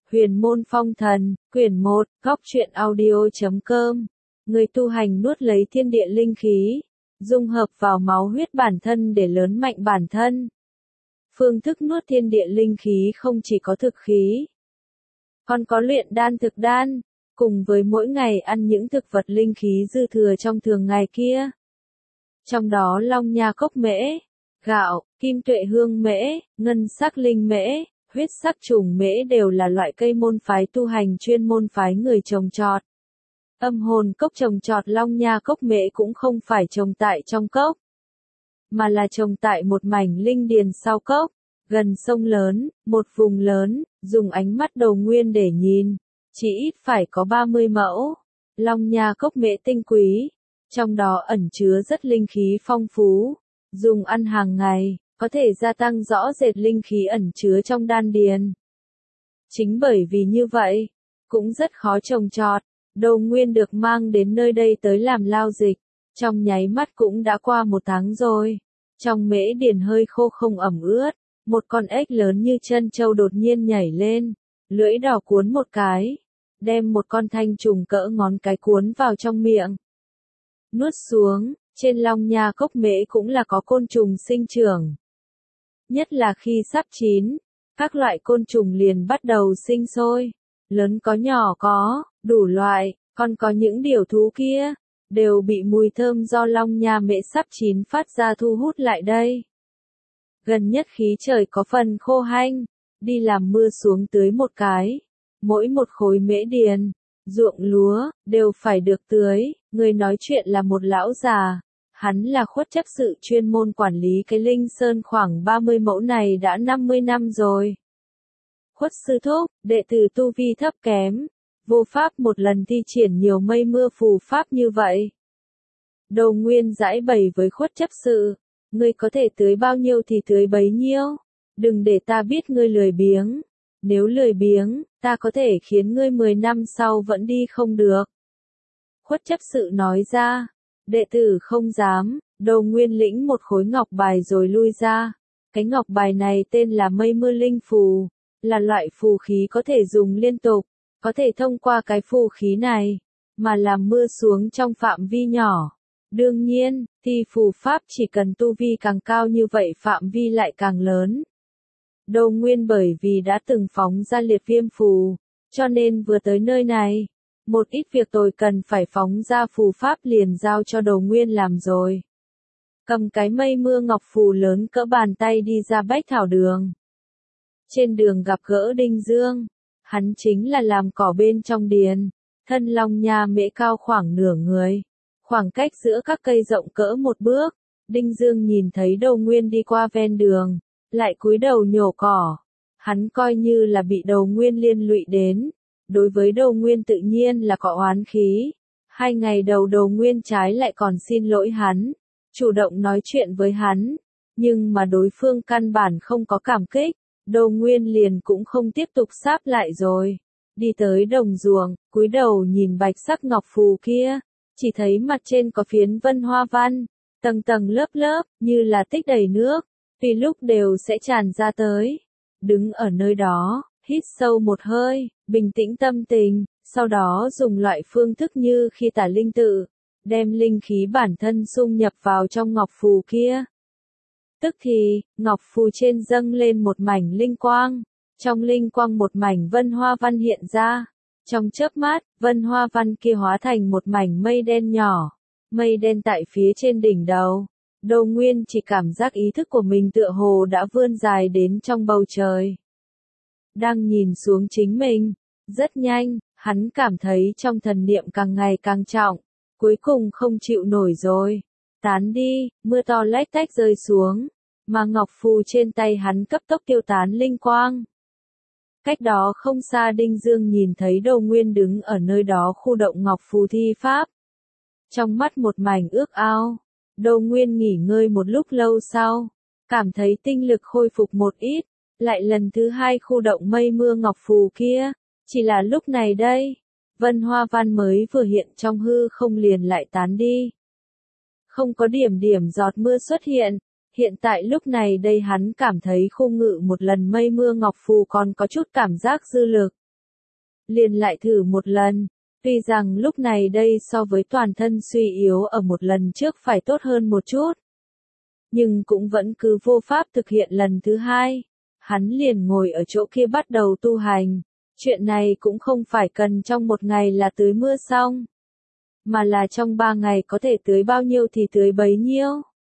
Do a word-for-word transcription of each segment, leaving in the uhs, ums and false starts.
Huyền môn phong thần, quyển một, góc truyện audio.com. Người tu hành nuốt lấy thiên địa linh khí, dung hợp vào máu huyết bản thân để lớn mạnh bản thân. Phương thức nuốt thiên địa linh khí không chỉ có thực khí, còn có luyện đan thực đan, cùng với mỗi ngày ăn những thực vật linh khí dư thừa trong thường ngày kia. Trong đó long nha cốc mễ, gạo, kim tuệ hương mễ, ngân sắc linh mễ, huyết sắc trùng mễ đều là loại cây môn phái tu hành chuyên môn phái người trồng trọt. Âm hồn cốc trồng trọt long nha cốc mễ cũng không phải trồng tại trong cốc, mà là trồng tại một mảnh linh điền sau cốc, gần sông lớn, một vùng lớn, dùng ánh mắt đầu nguyên để nhìn, chỉ ít phải có ba mươi mẫu. Long nha cốc mễ tinh quý, trong đó ẩn chứa rất linh khí phong phú, dùng ăn hàng ngày, có thể gia tăng rõ rệt linh khí ẩn chứa trong đan điền. Chính bởi vì như vậy, cũng rất khó trồng trọt, Đầu Nguyên được mang đến nơi đây tới làm lao dịch, trong nháy mắt cũng đã qua một tháng rồi. Trong mễ điền hơi khô không ẩm ướt, một con ếch lớn như chân trâu đột nhiên nhảy lên, lưỡi đỏ cuốn một cái, đem một con thanh trùng cỡ ngón cái cuốn vào trong miệng. Nuốt xuống, trên long nha cốc mễ cũng là có côn trùng sinh trưởng. Nhất là khi sắp chín, các loại côn trùng liền bắt đầu sinh sôi, lớn có nhỏ có, đủ loại, còn có những điều thú kia, đều bị mùi thơm do long nha mễ sắp chín phát ra thu hút lại đây. Gần nhất khí trời có phần khô hanh, đi làm mưa xuống tưới một cái, mỗi một khối mễ điền, ruộng lúa, đều phải được tưới. Người nói chuyện là một lão già, hắn là khuất chấp sự chuyên môn quản lý cái linh sơn khoảng ba mươi mẫu này đã năm mươi năm rồi. Khuất sư thúc, đệ tử tu vi thấp kém, vô pháp một lần thi triển nhiều mây mưa phù pháp như vậy. Đầu Nguyên giải bày với khuất chấp sự, ngươi có thể tưới bao nhiêu thì tưới bấy nhiêu, đừng để ta biết ngươi lười biếng, nếu lười biếng, ta có thể khiến ngươi mười năm sau vẫn đi không được. Khuất chấp sự nói ra, đệ tử không dám. Đầu Nguyên lĩnh một khối ngọc bài rồi lui ra. Cái ngọc bài này tên là mây mưa linh phù, là loại phù khí có thể dùng liên tục, có thể thông qua cái phù khí này, mà làm mưa xuống trong phạm vi nhỏ. Đương nhiên, thì phù pháp chỉ cần tu vi càng cao như vậy phạm vi lại càng lớn. Đầu Nguyên bởi vì đã từng phóng ra liệt viêm phù, cho nên vừa tới nơi này, một ít việc tôi cần phải phóng ra phù pháp liền giao cho Đầu Nguyên làm rồi. Cầm cái mây mưa ngọc phù lớn cỡ bàn tay đi ra bách thảo đường. Trên đường gặp gỡ Đinh Dương, hắn chính là làm cỏ bên trong điền, thân long nha mễ cao khoảng nửa người, khoảng cách giữa các cây rộng cỡ một bước. Đinh Dương nhìn thấy Đầu Nguyên đi qua ven đường, lại cúi đầu nhổ cỏ, hắn coi như là bị Đầu Nguyên liên lụy đến. Đối với Đầu Nguyên tự nhiên là có oán khí. Hai ngày đầu Đầu Nguyên trái lại còn xin lỗi hắn, chủ động nói chuyện với hắn, nhưng mà đối phương căn bản không có cảm kích, Đầu Nguyên liền cũng không tiếp tục sáp lại rồi. Đi tới đồng ruộng, cúi đầu nhìn bạch sắc ngọc phù kia, chỉ thấy mặt trên có phiến vân hoa văn, tầng tầng lớp lớp, như là tích đầy nước, tùy lúc đều sẽ tràn ra tới. Đứng ở nơi đó, hít sâu một hơi, bình tĩnh tâm tình, sau đó dùng loại phương thức như khi tả linh tự, đem linh khí bản thân xung nhập vào trong ngọc phù kia. Tức thì, ngọc phù trên dâng lên một mảnh linh quang, trong linh quang một mảnh vân hoa văn hiện ra. Trong chớp mắt, vân hoa văn kia hóa thành một mảnh mây đen nhỏ, mây đen tại phía trên đỉnh đầu. Đầu Nguyên chỉ cảm giác ý thức của mình tựa hồ đã vươn dài đến trong bầu trời. Đang nhìn xuống chính mình, rất nhanh, hắn cảm thấy trong thần niệm càng ngày càng trọng, cuối cùng không chịu nổi rồi. Tán đi, mưa to lách tách rơi xuống, mà ngọc phù trên tay hắn cấp tốc tiêu tán linh quang. Cách đó không xa Đinh Dương nhìn thấy Đầu Nguyên đứng ở nơi đó khu động ngọc phù thi pháp. Trong mắt một mảnh ước ao, Đầu Nguyên nghỉ ngơi một lúc lâu sau, cảm thấy tinh lực khôi phục một ít, lại lần thứ hai khu động mây mưa ngọc phù kia. Chỉ là lúc này đây, vân hoa văn mới vừa hiện trong hư không liền lại tán đi. Không có điểm điểm giọt mưa xuất hiện, hiện tại lúc này đây hắn cảm thấy khu ngự một lần mây mưa ngọc phù còn có chút cảm giác dư lực, liền lại thử một lần. Tuy rằng lúc này đây so với toàn thân suy yếu ở một lần trước phải tốt hơn một chút, nhưng cũng vẫn cứ vô pháp thực hiện lần thứ hai. Hắn liền ngồi ở chỗ kia bắt đầu tu hành. Chuyện này cũng không phải cần trong một ngày là tưới mưa xong, mà là trong ba ngày có thể tưới bao nhiêu thì tưới bấy nhiêu.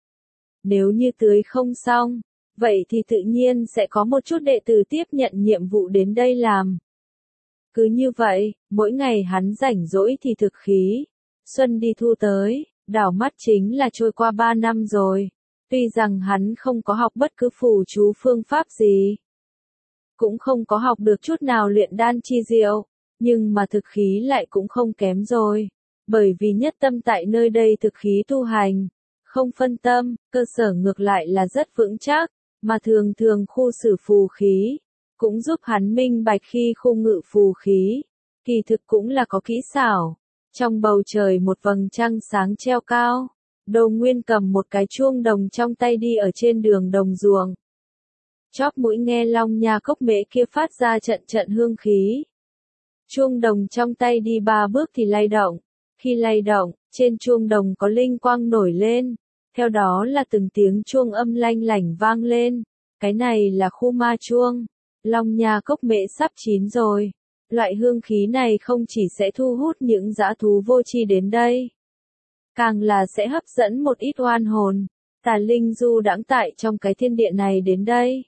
Nếu như tưới không xong, vậy thì tự nhiên sẽ có một chút đệ tử tiếp nhận nhiệm vụ đến đây làm. Cứ như vậy, mỗi ngày hắn rảnh rỗi thì thực khí. Xuân đi thu tới, đảo mắt chính là trôi qua ba năm rồi. Tuy rằng hắn không có học bất cứ phù chú phương pháp gì, cũng không có học được chút nào luyện đan chi diệu, nhưng mà thực khí lại cũng không kém rồi. Bởi vì nhất tâm tại nơi đây thực khí tu hành, không phân tâm, cơ sở ngược lại là rất vững chắc, mà thường thường khu xử phù khí, cũng giúp hắn minh bạch khi khu ngự phù khí, kỳ thực cũng là có kỹ xảo. Trong bầu trời một vầng trăng sáng treo cao, Đồ Nguyên cầm một cái chuông đồng trong tay đi ở trên đường đồng ruộng. Chóp mũi nghe long nha cốc mễ kia phát ra trận trận hương khí. Chuông đồng trong tay đi ba bước thì lay động, khi lay động, trên chuông đồng có linh quang nổi lên, theo đó là từng tiếng chuông âm lanh lảnh vang lên. Cái này là khu ma chuông. Long nha cốc mễ sắp chín rồi. Loại hương khí này không chỉ sẽ thu hút những dã thú vô tri đến đây, càng là sẽ hấp dẫn một ít oan hồn, tà linh du đãng tại trong cái thiên địa này đến đây.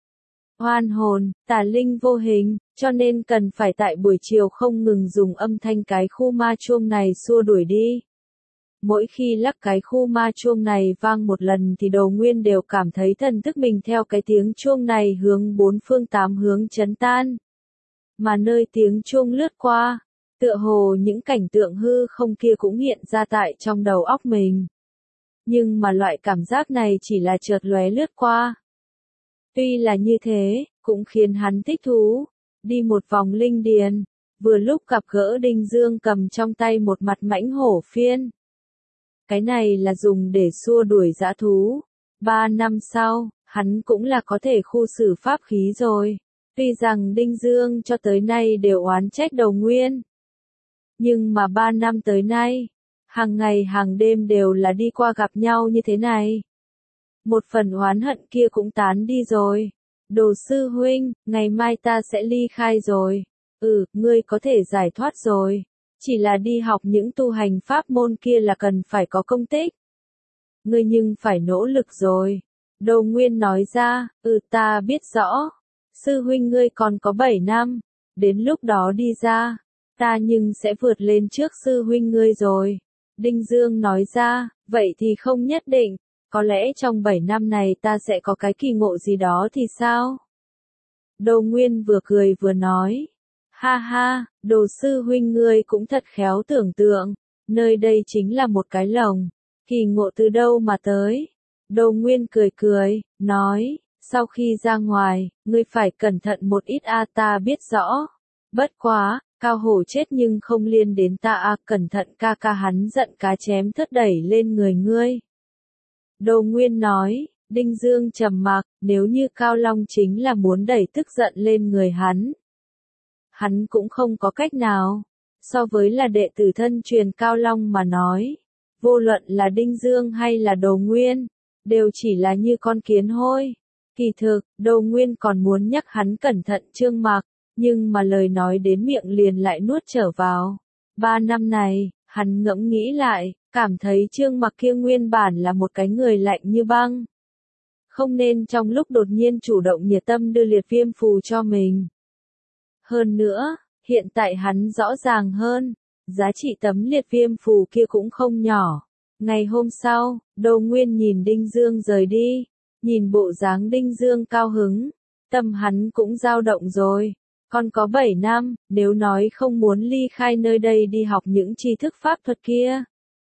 Oan hồn, tà linh vô hình, cho nên cần phải tại buổi chiều không ngừng dùng âm thanh cái khu ma chuông này xua đuổi đi. Mỗi khi lắc cái khu ma chuông này vang một lần thì Đồ Nguyên đều cảm thấy thần thức mình theo cái tiếng chuông này hướng bốn phương tám hướng chấn tan. Mà nơi tiếng chuông lướt qua, tựa hồ những cảnh tượng hư không kia cũng hiện ra tại trong đầu óc mình. Nhưng mà loại cảm giác này chỉ là chợt lóe lướt qua. Tuy là như thế, cũng khiến hắn thích thú. Đi một vòng linh điền, vừa lúc gặp gỡ Đinh Dương cầm trong tay một mặt mãnh hổ phiên. Cái này là dùng để xua đuổi dã thú. Ba năm sau, hắn cũng là có thể khu xử pháp khí rồi. Tuy rằng Đinh Dương cho tới nay đều oán trách Đồ Nguyên, nhưng mà ba năm tới nay, hàng ngày hàng đêm đều là đi qua gặp nhau như thế này. Một phần oán hận kia cũng tán đi rồi. Đồ sư huynh, ngày mai ta sẽ ly khai rồi. Ừ, ngươi có thể giải thoát rồi. Chỉ là đi học những tu hành pháp môn kia là cần phải có công tích. Ngươi nhưng phải nỗ lực rồi. Đồ Nguyên nói ra, ừ ta biết rõ. Sư huynh ngươi còn có bảy năm. Đến lúc đó đi ra, ta nhưng sẽ vượt lên trước sư huynh ngươi rồi. Đinh Dương nói ra, vậy thì không nhất định. Có lẽ trong bảy năm này ta sẽ có cái kỳ ngộ gì đó thì sao? Đồ Nguyên vừa cười vừa nói. Ha ha, Đồ sư huynh ngươi cũng thật khéo tưởng tượng. Nơi đây chính là một cái lồng. Kỳ ngộ từ đâu mà tới? Đồ Nguyên cười cười, nói. Sau khi ra ngoài, ngươi phải cẩn thận một ít a ta biết rõ. Bất quá, cao hổ chết nhưng không liên đến ta a cẩn thận ca ca hắn giận cá chém thớt đẩy lên người ngươi. Đồ Nguyên nói, Đinh Dương trầm mặc, nếu như Cao Long chính là muốn đẩy tức giận lên người hắn. Hắn cũng không có cách nào. So với là đệ tử thân truyền Cao Long mà nói, vô luận là Đinh Dương hay là Đồ Nguyên, đều chỉ là như con kiến hôi. Kỳ thực, Đồ Nguyên còn muốn nhắc hắn cẩn thận Trương Mạc, nhưng mà lời nói đến miệng liền lại nuốt trở vào. Ba năm này, hắn ngẫm nghĩ lại, cảm thấy Trương Mạc kia nguyên bản là một cái người lạnh như băng. Không nên trong lúc đột nhiên chủ động nhiệt tâm đưa liệt viêm phù cho mình. Hơn nữa, hiện tại hắn rõ ràng hơn, giá trị tấm liệt viêm phù kia cũng không nhỏ. Ngày hôm sau, Đồ Nguyên nhìn Đinh Dương rời đi, nhìn bộ dáng Đinh Dương cao hứng, tâm hắn cũng dao động rồi. Còn có bảy năm, nếu nói không muốn ly khai nơi đây đi học những tri thức pháp thuật kia,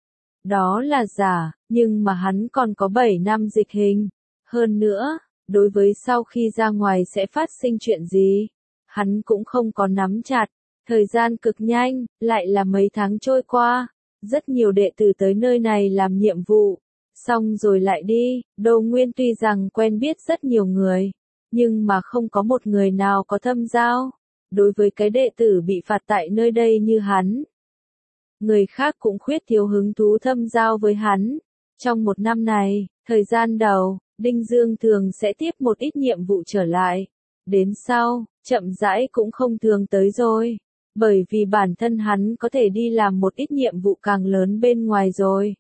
đó là giả, nhưng mà hắn còn có bảy năm dịch hình. Hơn nữa, đối với sau khi ra ngoài sẽ phát sinh chuyện gì, hắn cũng không có nắm chặt. Thời gian cực nhanh, lại là mấy tháng trôi qua, rất nhiều đệ tử tới nơi này làm nhiệm vụ, xong rồi lại đi. Đồ Nguyên tuy rằng quen biết rất nhiều người, nhưng mà không có một người nào có thâm giao. đối với cái đệ tử bị phạt tại nơi đây như hắn. Người khác cũng khuyết thiếu hứng thú thâm giao với hắn. Trong một năm này, thời gian đầu, Đinh Dương thường sẽ tiếp một ít nhiệm vụ trở lại. Đến sau, chậm rãi cũng không thường tới rồi. Bởi vì bản thân hắn có thể đi làm một ít nhiệm vụ càng lớn bên ngoài rồi.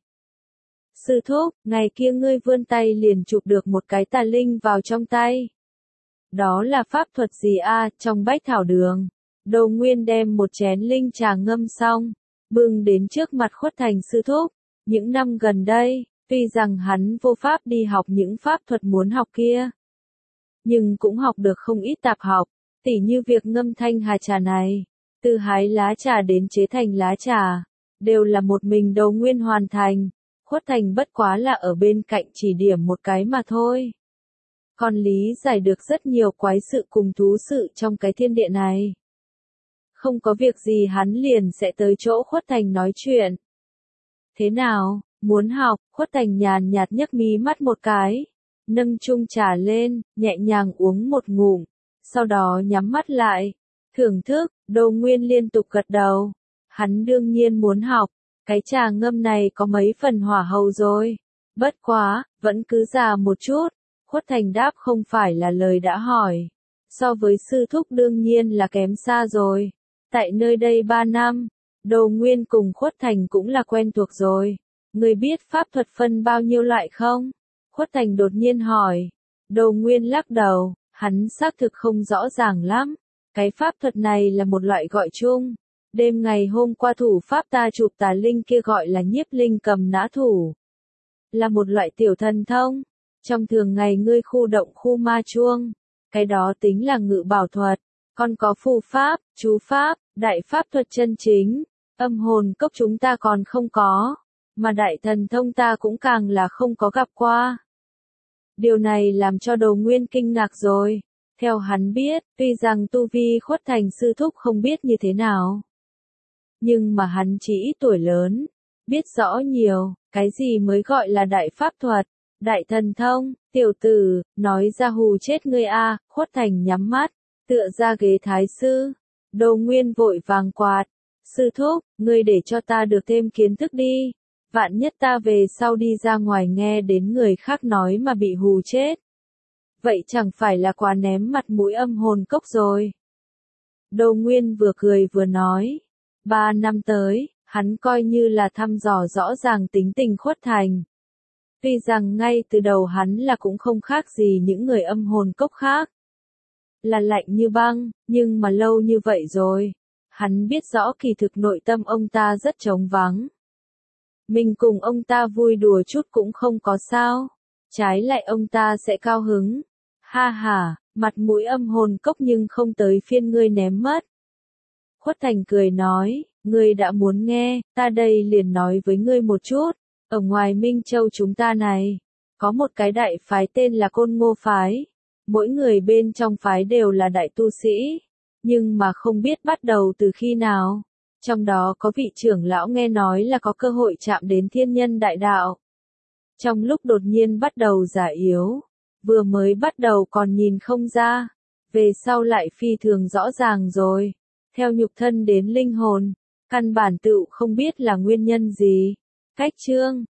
Sư thúc, ngày kia ngươi vươn tay liền chụp được một cái tà linh vào trong tay. Đó là pháp thuật gì a? Trong bách thảo đường, Đồ Nguyên đem một chén linh trà ngâm xong, bưng đến trước mặt Khuất Thành sư thúc. Những năm gần đây, tuy rằng hắn vô pháp đi học những pháp thuật muốn học kia, nhưng cũng học được không ít tạp học, tỉ như việc ngâm thanh hà trà này, từ hái lá trà đến chế thành lá trà, đều là một mình Đồ Nguyên hoàn thành. Khuất Thành bất quá là ở bên cạnh chỉ điểm một cái mà thôi. Còn lý giải được rất nhiều quái sự cùng thú sự trong cái thiên địa này. Không có việc gì hắn liền sẽ tới chỗ Khuất Thành nói chuyện. Thế nào, muốn học? Khuất Thành nhàn nhạt nhấc mí mắt một cái, nâng chung trà lên, nhẹ nhàng uống một ngụm, sau đó nhắm mắt lại, thưởng thức. Đồ Nguyên liên tục gật đầu. Hắn đương nhiên muốn học. Cái trà ngâm này có mấy phần hỏa hầu rồi. Bất quá, vẫn cứ già một chút. Khuất Thành đáp không phải là lời đã hỏi. So với sư thúc đương nhiên là kém xa rồi. Tại nơi đây ba năm, Đồ Nguyên cùng Khuất Thành cũng là quen thuộc rồi. Người biết pháp thuật phân bao nhiêu loại không? Khuất Thành đột nhiên hỏi. Đồ Nguyên lắc đầu, hắn xác thực không rõ ràng lắm. Cái pháp thuật này là một loại gọi chung. Đêm ngày hôm qua thủ pháp ta chụp tà linh kia gọi là nhiếp linh cầm nã thủ. Là một loại tiểu thần thông. Trong thường ngày ngươi khu động khu ma chuông. Cái đó tính là ngự bảo thuật. Còn có phù pháp, chú pháp, đại pháp thuật chân chính. Âm hồn cốc chúng ta còn không có. Mà đại thần thông ta cũng càng là không có gặp qua. Điều này làm cho Đồ Nguyên kinh ngạc rồi. Theo hắn biết, tuy rằng tu vi Khuất Thành sư thúc không biết như thế nào. Nhưng mà hắn chỉ ít tuổi lớn, biết rõ nhiều, cái gì mới gọi là đại pháp thuật, đại thần thông. Tiểu tử, nói ra hù chết ngươi a. Khuất Thành nhắm mắt, tựa ra ghế thái sư. Đồ Nguyên vội vàng quạt. Sư thúc, ngươi để cho ta được thêm kiến thức đi. Vạn nhất ta về sau đi ra ngoài nghe đến người khác nói mà bị hù chết. Vậy chẳng phải là quá ném mặt mũi âm hồn cốc rồi. Đồ Nguyên vừa cười vừa nói. Ba năm tới, hắn coi như là thăm dò rõ ràng tính tình Khuất Thành. Tuy rằng ngay từ đầu hắn là cũng không khác gì những người âm hồn cốc khác. Là lạnh như băng, nhưng mà lâu như vậy rồi. Hắn biết rõ kỳ thực nội tâm ông ta rất trống vắng. Mình cùng ông ta vui đùa chút cũng không có sao. Trái lại ông ta sẽ cao hứng. Ha ha, mặt mũi âm hồn cốc nhưng không tới phiên ngươi ném mất. Khuất Thành cười nói, ngươi đã muốn nghe, ta đây liền nói với ngươi một chút. Ở ngoài Minh Châu chúng ta này, có một cái đại phái tên là Côn Ngô Phái. Mỗi người bên trong phái đều là đại tu sĩ, nhưng mà không biết bắt đầu từ khi nào. Trong đó có vị trưởng lão nghe nói là có cơ hội chạm đến thiên nhân đại đạo. Trong lúc đột nhiên bắt đầu già yếu, vừa mới bắt đầu còn nhìn không ra, về sau lại phi thường rõ ràng rồi. Theo nhục thân đến linh hồn, căn bản tựu không biết là nguyên nhân gì. Cách chương